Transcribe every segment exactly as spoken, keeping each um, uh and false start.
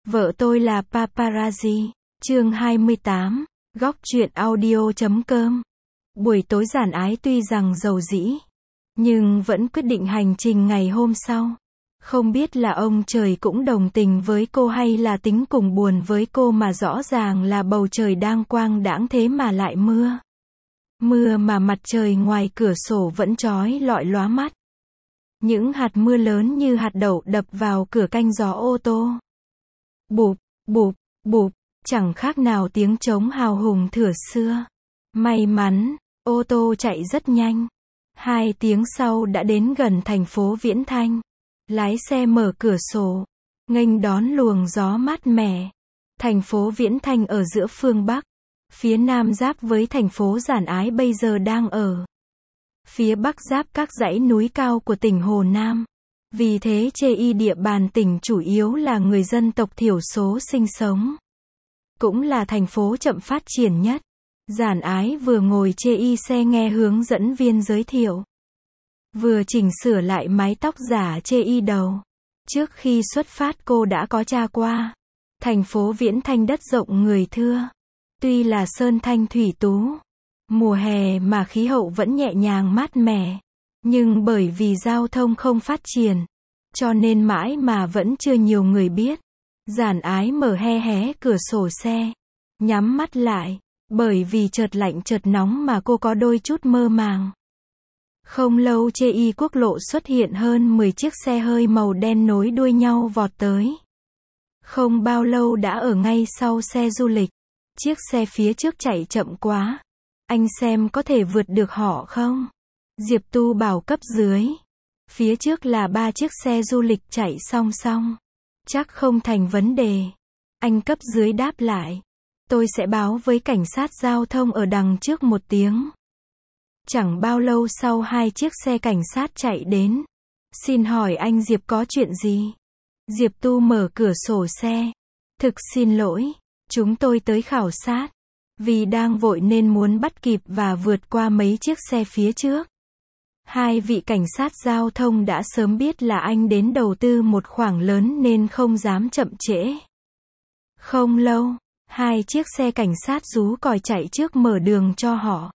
Vợ tôi là paparazzi. Chương hai mươi tám. Góc truyện audio chấm com. Buổi tối Giản Ái tuy rằng dầu dĩ, nhưng vẫn quyết định hành trình ngày hôm sau. Không biết là ông trời cũng đồng tình với cô hay là tính cùng buồn với cô, mà rõ ràng là bầu trời đang quang đãng thế mà lại mưa. Mưa mà mặt trời ngoài cửa sổ vẫn chói lọi lóa mắt. Những hạt mưa lớn như hạt đậu đập vào cửa canh gió ô tô. Bụp, bụp, bụp, chẳng khác nào tiếng trống hào hùng thửa xưa. May mắn, ô tô chạy rất nhanh. Hai tiếng sau đã đến gần thành phố Viễn Thanh. Lái xe mở cửa sổ, nghênh đón luồng gió mát mẻ. Thành phố Viễn Thanh ở giữa phương Bắc, phía Nam giáp với thành phố Giản Ái bây giờ đang ở. Phía Bắc giáp các dãy núi cao của tỉnh Hồ Nam. Vì thế chê y địa bàn tỉnh chủ yếu là người dân tộc thiểu số sinh sống. Cũng là thành phố chậm phát triển nhất. Giản Ái vừa ngồi chê y xe nghe hướng dẫn viên giới thiệu, vừa chỉnh sửa lại mái tóc giả chê y đầu. Trước khi xuất phát cô đã có tra qua. Thành phố Viễn Thanh đất rộng người thưa. Tuy là sơn thanh thủy tú, mùa hè mà khí hậu vẫn nhẹ nhàng mát mẻ. Nhưng bởi vì giao thông không phát triển, cho nên mãi mà vẫn chưa nhiều người biết. Giản Ái mở he hé cửa sổ xe, nhắm mắt lại, bởi vì chợt lạnh chợt nóng mà cô có đôi chút mơ màng. Không lâu chê y quốc lộ xuất hiện hơn mười chiếc xe hơi màu đen nối đuôi nhau vọt tới. Không bao lâu đã ở ngay sau xe du lịch. Chiếc xe phía trước chạy chậm quá. Anh xem có thể vượt được họ không? Diệp Tu bảo cấp dưới. Phía trước là ba chiếc xe du lịch chạy song song. Chắc không thành vấn đề. Anh cấp dưới đáp lại. Tôi sẽ báo với cảnh sát giao thông ở đằng trước một tiếng. Chẳng bao lâu sau hai chiếc xe cảnh sát chạy đến. Xin hỏi anh Diệp có chuyện gì? Diệp Tu mở cửa sổ xe. Thực xin lỗi, chúng tôi tới khảo sát. Vì đang vội nên muốn bắt kịp và vượt qua mấy chiếc xe phía trước. Hai vị cảnh sát giao thông đã sớm biết là anh đến đầu tư một khoản lớn nên không dám chậm trễ. Không lâu, hai chiếc xe cảnh sát rú còi chạy trước mở đường cho họ.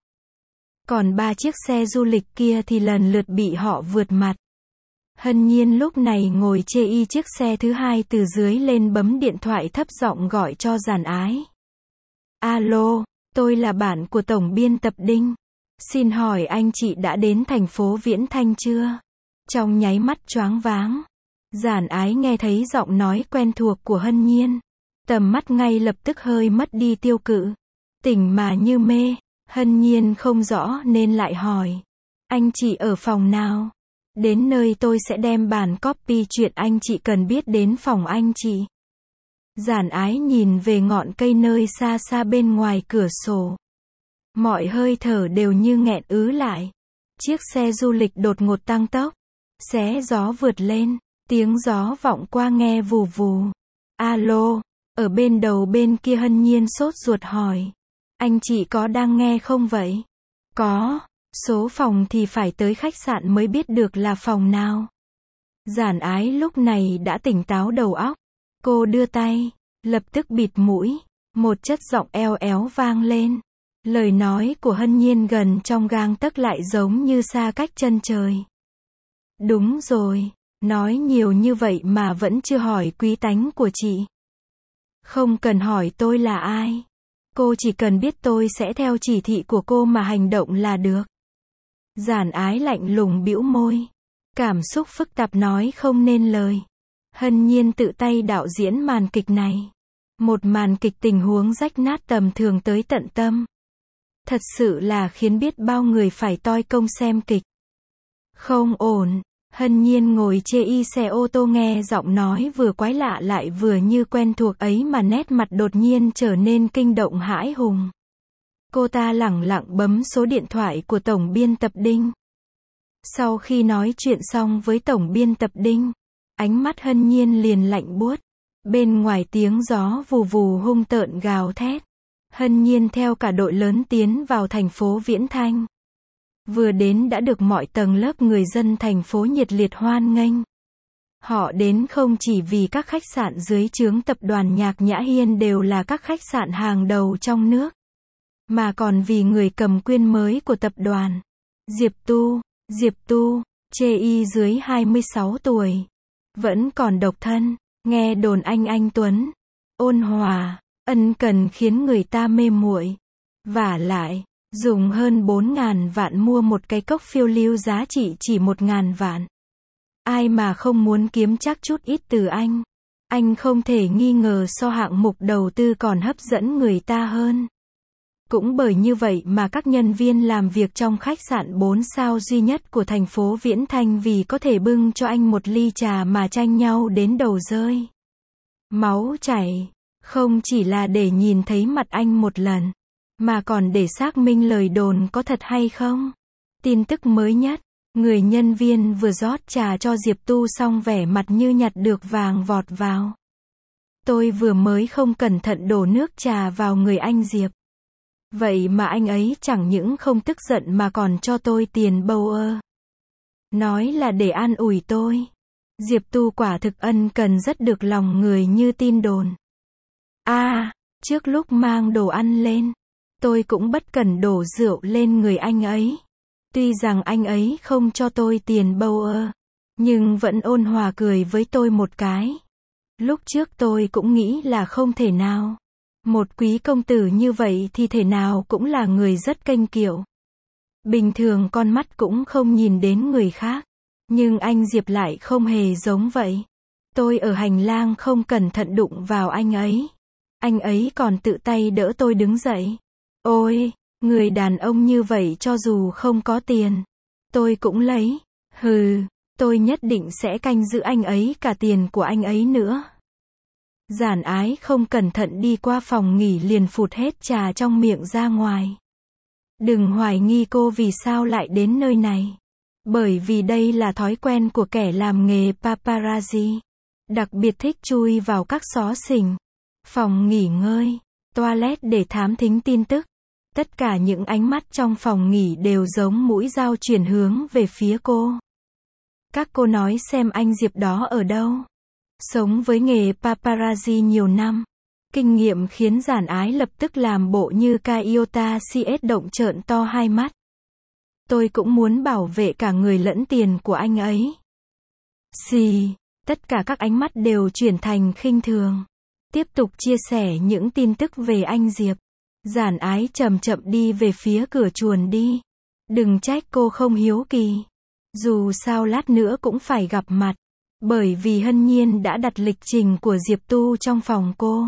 Còn ba chiếc xe du lịch kia thì lần lượt bị họ vượt mặt. Hân Nhiên lúc này ngồi chê y chiếc xe thứ hai từ dưới lên bấm điện thoại thấp giọng gọi cho Giản Ái. Alo, tôi là bạn của tổng biên tập Đinh. Xin hỏi anh chị đã đến thành phố Viễn Thanh chưa? Trong nháy mắt choáng váng, Giản Ái nghe thấy giọng nói quen thuộc của Hân Nhiên. Tầm mắt ngay lập tức hơi mất đi tiêu cự. Tỉnh mà như mê. Hân Nhiên không rõ nên lại hỏi. Anh chị ở phòng nào? Đến nơi tôi sẽ đem bản copy chuyện anh chị cần biết đến phòng anh chị. Giản Ái nhìn về ngọn cây nơi xa xa bên ngoài cửa sổ. Mọi hơi thở đều như nghẹn ứ lại. Chiếc xe du lịch đột ngột tăng tốc. Xé gió vượt lên. Tiếng gió vọng qua nghe vù vù. Alo, ở bên đầu bên kia Hân Nhiên sốt ruột hỏi. Anh chị có đang nghe không vậy? Có, số phòng thì phải tới khách sạn mới biết được là phòng nào. Giản Ái lúc này đã tỉnh táo đầu óc. Cô đưa tay, lập tức bịt mũi. Một chất giọng eo éo vang lên. Lời nói của Hân Nhiên gần trong gang tấc lại giống như xa cách chân trời. Đúng rồi, nói nhiều như vậy mà vẫn chưa hỏi quý tánh của chị. Không cần hỏi tôi là ai. Cô chỉ cần biết tôi sẽ theo chỉ thị của cô mà hành động là được. Giản Ái lạnh lùng bĩu môi. Cảm xúc phức tạp nói không nên lời. Hân Nhiên tự tay đạo diễn màn kịch này. Một màn kịch tình huống rách nát tầm thường tới tận tâm. Thật sự là khiến biết bao người phải toi công xem kịch. Không ổn. Hân Nhiên ngồi chê y xe ô tô nghe giọng nói vừa quái lạ lại vừa như quen thuộc ấy mà nét mặt đột nhiên trở nên kinh động hãi hùng. Cô ta lẳng lặng bấm số điện thoại của tổng biên tập Đinh. Sau khi nói chuyện xong với tổng biên tập Đinh, ánh mắt Hân Nhiên liền lạnh buốt. Bên ngoài tiếng gió vù vù hung tợn gào thét. Hân Nhiên theo cả đội lớn tiến vào thành phố Viễn Thanh. Vừa đến đã được mọi tầng lớp người dân thành phố nhiệt liệt hoan nghênh. Họ đến không chỉ vì các khách sạn dưới trướng tập đoàn Nhạc Nhã Hiên đều là các khách sạn hàng đầu trong nước, mà còn vì người cầm quyền mới của tập đoàn. Diệp Tu, Diệp Tu, chê y dưới hai mươi sáu tuổi, vẫn còn độc thân, nghe đồn anh anh tuấn, ôn hòa, ân cần khiến người ta mê muội. Vả lại, dùng hơn bốn ngàn vạn mua một cái cốc phiêu lưu giá trị chỉ một ngàn vạn. Ai mà không muốn kiếm chắc chút ít từ anh. Anh không thể nghi ngờ so hạng mục đầu tư còn hấp dẫn người ta hơn. Cũng bởi như vậy mà các nhân viên làm việc trong khách sạn bốn sao duy nhất của thành phố Viễn Thanh vì có thể bưng cho anh một ly trà mà tranh nhau đến đầu rơi máu chảy, không chỉ là để nhìn thấy mặt anh một lần, mà còn để xác minh lời đồn có thật hay không. Tin tức mới nhất, người nhân viên vừa rót trà cho Diệp Tu xong vẻ mặt như nhặt được vàng vọt vào. Tôi vừa mới không cẩn thận đổ nước trà vào người anh Diệp. Vậy mà anh ấy chẳng những không tức giận mà còn cho tôi tiền bầu ơ. Nói là để an ủi tôi. Diệp Tu quả thực ân cần rất được lòng người như tin đồn. À, trước lúc mang đồ ăn lên, tôi cũng bất cẩn đổ rượu lên người anh ấy. Tuy rằng anh ấy không cho tôi tiền bầu ơ, nhưng vẫn ôn hòa cười với tôi một cái. Lúc trước tôi cũng nghĩ là không thể nào. Một quý công tử như vậy thì thể nào cũng là người rất kênh kiệu. Bình thường con mắt cũng không nhìn đến người khác. Nhưng anh Diệp lại không hề giống vậy. Tôi ở hành lang không cẩn thận đụng vào anh ấy. Anh ấy còn tự tay đỡ tôi đứng dậy. Ôi, người đàn ông như vậy cho dù không có tiền, tôi cũng lấy. Hừ, tôi nhất định sẽ canh giữ anh ấy cả tiền của anh ấy nữa. Giản Ái không cẩn thận đi qua phòng nghỉ liền phụt hết trà trong miệng ra ngoài. Đừng hoài nghi cô vì sao lại đến nơi này. Bởi vì đây là thói quen của kẻ làm nghề paparazzi. Đặc biệt thích chui vào các xó xỉnh, phòng nghỉ ngơi, toilet để thám thính tin tức. Tất cả những ánh mắt trong phòng nghỉ đều giống mũi dao chuyển hướng về phía cô. Các cô nói xem anh Diệp đó ở đâu. Sống với nghề paparazzi nhiều năm, kinh nghiệm khiến Giản Ái lập tức làm bộ như Kaiota xê ét động trợn to hai mắt. Tôi cũng muốn bảo vệ cả người lẫn tiền của anh ấy. Xì, tất cả các ánh mắt đều chuyển thành khinh thường. Tiếp tục chia sẻ những tin tức về anh Diệp. Giản Ái chậm chậm đi về phía cửa chuồn đi. Đừng trách cô không hiếu kỳ. Dù sao lát nữa cũng phải gặp mặt. Bởi vì Hân Nhiên đã đặt lịch trình của Diệp Tu trong phòng cô.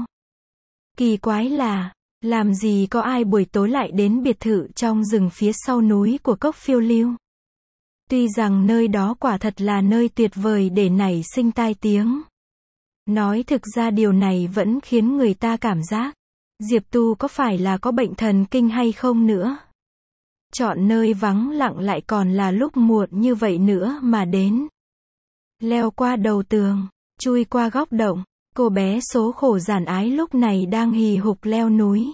Kỳ quái là, làm gì có ai buổi tối lại đến biệt thự trong rừng phía sau núi của cốc phiêu lưu. Tuy rằng nơi đó quả thật là nơi tuyệt vời để nảy sinh tai tiếng. Nói thực ra điều này vẫn khiến người ta cảm giác, Diệp Tu có phải là có bệnh thần kinh hay không nữa. Chọn nơi vắng lặng lại còn là lúc muộn như vậy nữa mà đến. Leo qua đầu tường, chui qua góc động, cô bé số khổ Giản Ái lúc này đang hì hục leo núi.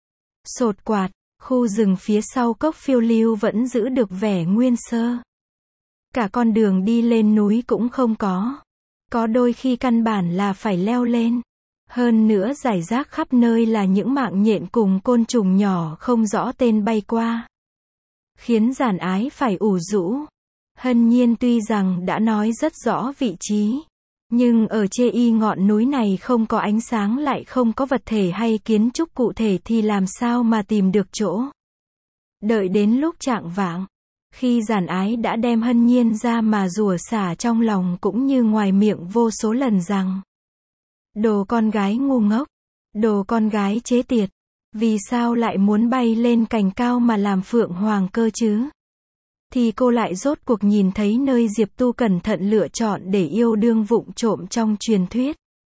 Sột quạt, khu rừng phía sau cốc phiêu lưu vẫn giữ được vẻ nguyên sơ. Cả con đường đi lên núi cũng không có. Có đôi khi căn bản là phải leo lên. Hơn nữa rải rác khắp nơi là những mạng nhện cùng côn trùng nhỏ không rõ tên bay qua. Khiến Giản Ái phải ủ rũ. Hân Nhiên tuy rằng đã nói rất rõ vị trí, nhưng ở chê y ngọn núi này không có ánh sáng lại không có vật thể hay kiến trúc cụ thể thì làm sao mà tìm được chỗ. Đợi đến lúc chạng vạng, khi Giản Ái đã đem Hân Nhiên ra mà rủa xả trong lòng cũng như ngoài miệng vô số lần rằng: Đồ con gái ngu ngốc, đồ con gái chế tiệt, vì sao lại muốn bay lên cành cao mà làm phượng hoàng cơ chứ? Thì cô lại rốt cuộc nhìn thấy nơi Diệp Tu cẩn thận lựa chọn để yêu đương vụng trộm trong truyền thuyết.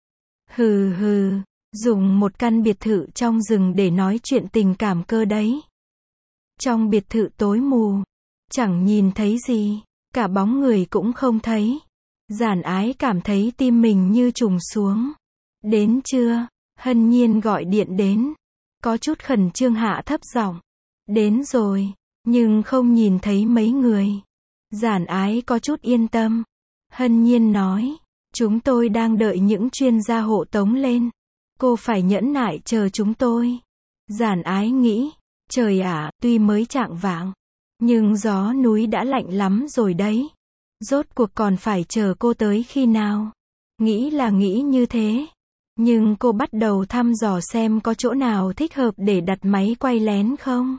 Hừ hừ, dùng một căn biệt thự trong rừng để nói chuyện tình cảm cơ đấy. Trong biệt thự tối mù, chẳng nhìn thấy gì, cả bóng người cũng không thấy. Giản Ái cảm thấy tim mình như trùng xuống. Đến trưa, Hân Nhiên gọi điện đến, có chút khẩn trương hạ thấp giọng. Đến rồi. Nhưng không nhìn thấy mấy người. Giản Ái có chút yên tâm. Hân Nhiên nói, Chúng tôi đang đợi những chuyên gia hộ tống lên. Cô phải nhẫn nại chờ chúng tôi. Giản Ái nghĩ, trời ạ, tuy mới chạng vạng, nhưng gió núi đã lạnh lắm rồi đấy. Rốt cuộc còn phải chờ cô tới khi nào? Nghĩ là nghĩ như thế. Nhưng cô bắt đầu thăm dò xem có chỗ nào thích hợp để đặt máy quay lén không.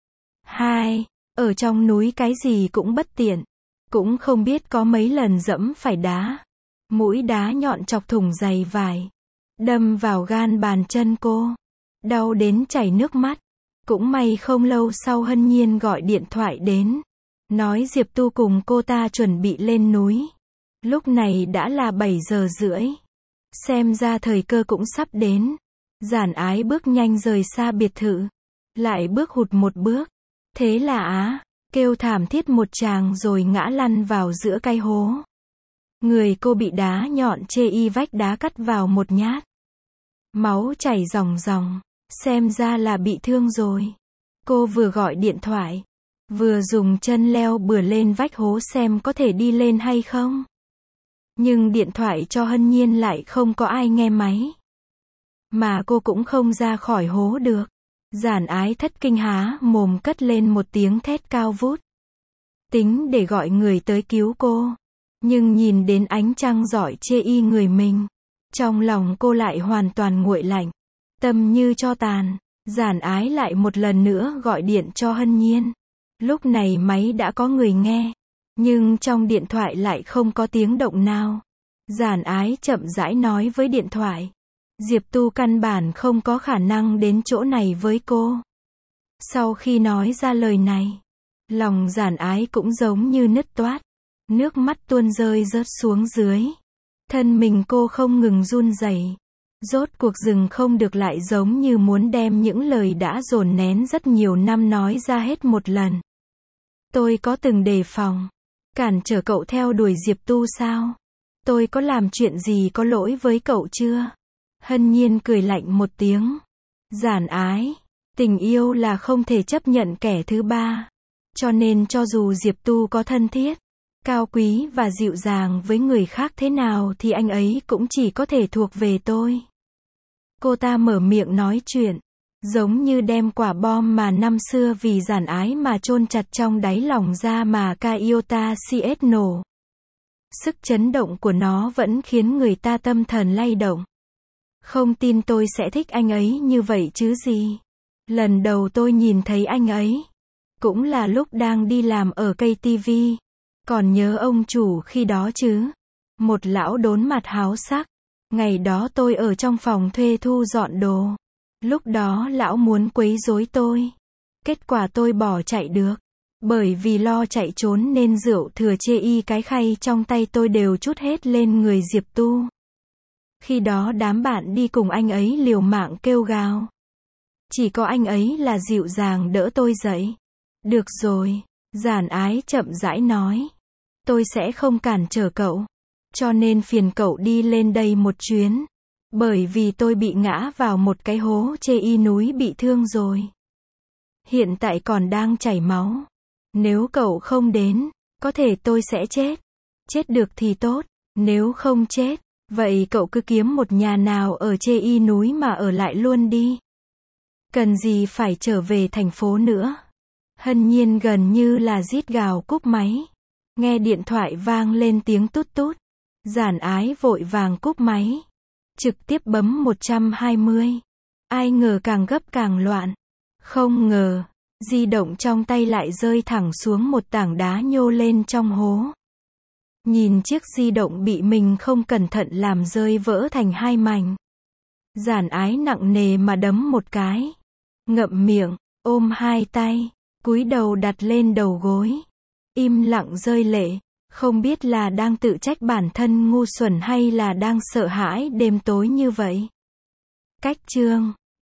Hai, ở trong núi cái gì cũng bất tiện. Cũng không biết có mấy lần dẫm phải đá. Mũi đá nhọn chọc thủng giày vải. Đâm vào gan bàn chân cô. Đau đến chảy nước mắt. Cũng may không lâu sau Hân Nhiên gọi điện thoại đến. Nói Diệp Tu cùng cô ta chuẩn bị lên núi. Lúc này đã là bảy giờ rưỡi. Xem ra thời cơ cũng sắp đến. Giản Ái bước nhanh rời xa biệt thự. Lại bước hụt một bước. Thế là á, kêu thảm thiết một tràng rồi ngã lăn vào giữa cái hố. Người cô bị đá nhọn chê y vách đá cắt vào một nhát. Máu chảy ròng ròng. Xem ra là bị thương rồi. Cô vừa gọi điện thoại, vừa dùng chân leo bừa lên vách hố xem có thể đi lên hay không. Nhưng điện thoại cho Hân Nhiên lại không có ai nghe máy. Mà cô cũng không ra khỏi hố được. Giản Ái thất kinh há mồm cất lên một tiếng thét cao vút. Tính để gọi người tới cứu cô. Nhưng nhìn đến ánh trăng rọi chê y người mình. Trong lòng cô lại hoàn toàn nguội lạnh. Tâm như tro tàn. Giản Ái lại một lần nữa gọi điện cho Hân Nhiên. Lúc này máy đã có người nghe. Nhưng trong điện thoại lại không có tiếng động nào. Giản Ái chậm rãi nói với điện thoại. Diệp Tu căn bản không có khả năng đến chỗ này với cô. Sau khi nói ra lời này, lòng Giản Ái cũng giống như nứt toát. Nước mắt tuôn rơi rớt xuống dưới. Thân mình cô không ngừng run rẩy. Rốt cuộc dừng không được lại giống như muốn đem những lời đã dồn nén rất nhiều năm nói ra hết một lần. Tôi có từng đề phòng, cản trở cậu theo đuổi Diệp Tu sao? Tôi có làm chuyện gì có lỗi với cậu chưa? Hân Nhiên cười lạnh một tiếng. Giản Ái, tình yêu là không thể chấp nhận kẻ thứ ba. Cho nên cho dù Diệp Tu có thân thiết, cao quý và dịu dàng với người khác thế nào thì anh ấy cũng chỉ có thể thuộc về tôi. Cô ta mở miệng nói chuyện, giống như đem quả bom mà năm xưa vì Giản Ái mà chôn chặt trong đáy lòng ra mà Kaiota xê ét nổ. Sức chấn động của nó vẫn khiến người ta tâm thần lay động. Không tin tôi sẽ thích anh ấy như vậy chứ gì. Lần đầu tôi nhìn thấy anh ấy, cũng là lúc đang đi làm ở ca tê vê. Còn nhớ ông chủ khi đó chứ? Một lão đốn mặt háo sắc. Ngày đó tôi ở trong phòng thuê thu dọn đồ. Lúc đó lão muốn quấy rối tôi. Kết quả tôi bỏ chạy được. Bởi vì lo chạy trốn nên rượu thừa chê y cái khay trong tay tôi đều trút hết lên người Diệp Tu. Khi đó đám bạn đi cùng anh ấy liều mạng kêu gào. Chỉ có anh ấy là dịu dàng đỡ tôi dậy. Được rồi, Giản Ái chậm rãi nói. Tôi sẽ không cản trở cậu. Cho nên phiền cậu đi lên đây một chuyến. Bởi vì tôi bị ngã vào một cái hố chê y núi bị thương rồi. Hiện tại còn đang chảy máu. Nếu cậu không đến, có thể tôi sẽ chết. Chết được thì tốt. Nếu không chết, vậy cậu cứ kiếm một nhà nào ở chê y núi mà ở lại luôn đi. Cần gì phải trở về thành phố nữa. Hân Nhiên gần như là rít gào cúp máy. Nghe điện thoại vang lên tiếng tút tút. Giản Ái vội vàng cúp máy. Trực tiếp bấm một trăm hai mươi. Ai ngờ càng gấp càng loạn. Không ngờ, di động trong tay lại rơi thẳng xuống một tảng đá nhô lên trong hố. Nhìn chiếc di động bị mình không cẩn thận làm rơi vỡ thành hai mảnh. Giản Ái nặng nề mà đấm một cái. Ngậm miệng, ôm hai tay, cúi đầu đặt lên đầu gối. Im lặng rơi lệ. Không biết là đang tự trách bản thân ngu xuẩn hay là đang sợ hãi đêm tối như vậy. Cách chương